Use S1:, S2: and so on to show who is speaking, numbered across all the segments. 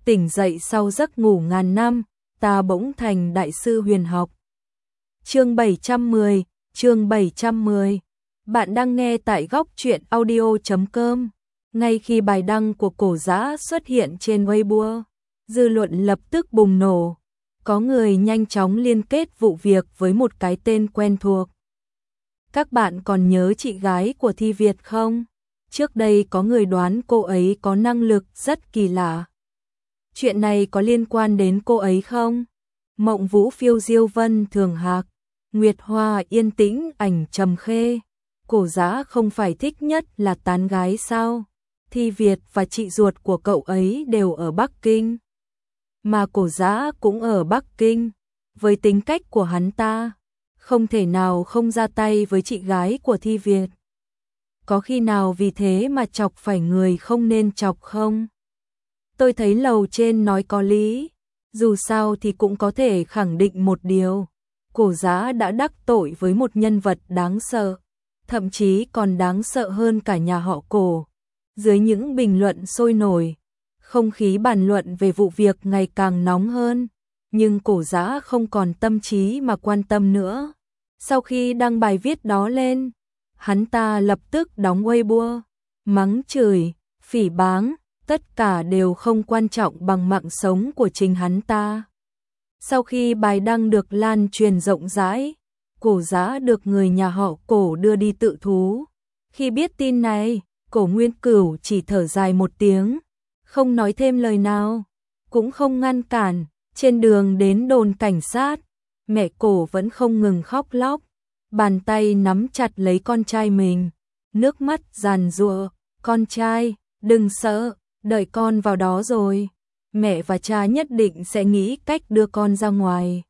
S1: tỉnh dậy sau giấc ngủ ngàn năm, ta bỗng thành đại sư huyền học. Chương 710, chương 710. Bạn đang nghe tại góc truyện audio.com. Ngay khi bài đăng của Cổ Giã xuất hiện trên Weibo, dư luận lập tức bùng nổ. Có người nhanh chóng liên kết vụ việc với một cái tên quen thuộc. Các bạn còn nhớ chị gái của Thi Việt không? Trước đây có người đoán cô ấy có năng lực rất kỳ lạ. Chuyện này có liên quan đến cô ấy không? Mộng Vũ phiêu diêu vân thường hạc, Nguyệt Hoa yên tĩnh ảnh trầm khê. Cổ Giã không phải thích nhất là tán gái sao? Thi Việt và chị ruột của cậu ấy đều ở Bắc Kinh. Mà Cổ Giã cũng ở Bắc Kinh. Với tính cách của hắn ta, không thể nào không ra tay với chị gái của Thi Việt. Có khi nào vì thế mà chọc phải người không nên chọc không? Tôi thấy lầu trên nói có lý. Dù sao thì cũng có thể khẳng định một điều. Cổ Giã đã đắc tội với một nhân vật đáng sợ. Thậm chí còn đáng sợ hơn cả nhà họ Cổ. Dưới những bình luận sôi nổi, không khí bàn luận về vụ việc ngày càng nóng hơn. Nhưng Cổ Giã không còn tâm trí mà quan tâm nữa. Sau khi đăng bài viết đó lên, hắn ta lập tức đóng Weibo, mắng chửi, phỉ báng, tất cả đều không quan trọng bằng mạng sống của chính hắn ta. Sau khi bài đăng được lan truyền rộng rãi, Cổ Giã được người nhà họ Cổ đưa đi tự thú. Khi biết tin này, Cổ Nguyên Cửu chỉ thở dài một tiếng, không nói thêm lời nào, cũng không ngăn cản. Trên đường đến đồn cảnh sát, mẹ Cổ vẫn không ngừng khóc lóc, bàn tay nắm chặt lấy con trai mình, nước mắt giàn giụa, "Con trai, đừng sợ, đợi con vào đó rồi, mẹ và cha nhất định sẽ nghĩ cách đưa con ra ngoài."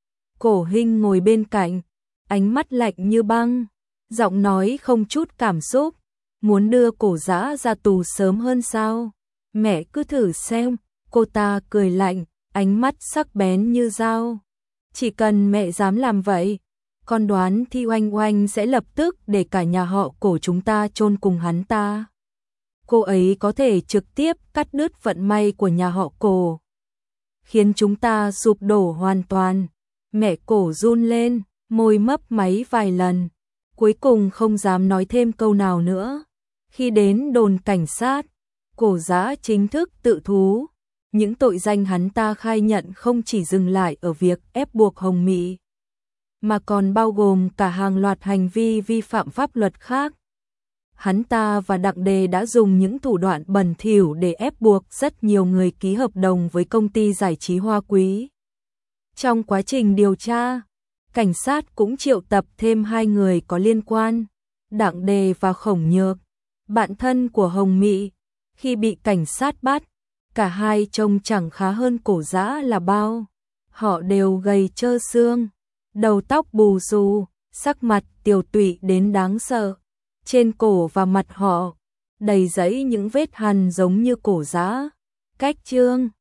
S1: Cổ Hinh ngồi bên cạnh, ánh mắt lạnh như băng, giọng nói không chút cảm xúc, "Muốn đưa Cổ Giã ra tù sớm hơn sao? Mẹ cứ thử xem." Cô ta cười lạnh, ánh mắt sắc bén như dao. "Chỉ cần mẹ dám làm vậy, con đoán Thi Oanh Oanh sẽ lập tức để cả nhà họ Cổ chúng ta chôn cùng hắn ta. Cô ấy có thể trực tiếp cắt đứt vận may của nhà họ Cổ, khiến chúng ta sụp đổ hoàn toàn." Mẹ Cổ run lên, môi mấp máy vài lần, cuối cùng không dám nói thêm câu nào nữa. Khi đến đồn cảnh sát, Cổ Giã chính thức tự thú. Những tội danh hắn ta khai nhận không chỉ dừng lại ở việc ép buộc Hồng Mị, mà còn bao gồm cả hàng loạt hành vi vi phạm pháp luật khác. Hắn ta và Đặng Đề đã dùng những thủ đoạn bẩn thỉu để ép buộc rất nhiều người ký hợp đồng với công ty giải trí Hoa Quý. Trong quá trình điều tra, cảnh sát cũng triệu tập thêm 2 người có liên quan, Đặng Đề và Khổng Nhược, bạn thân của Hồng Mị. Khi bị cảnh sát bắt, cả hai trông chẳng khá hơn Cổ Giã là bao. Họ đều gầy trơ xương, đầu tóc bù xù, sắc mặt tiều tụy đến đáng sợ. Trên cổ và mặt họ đầy dẫy những vết hằn giống như Cổ Giã. Cách chương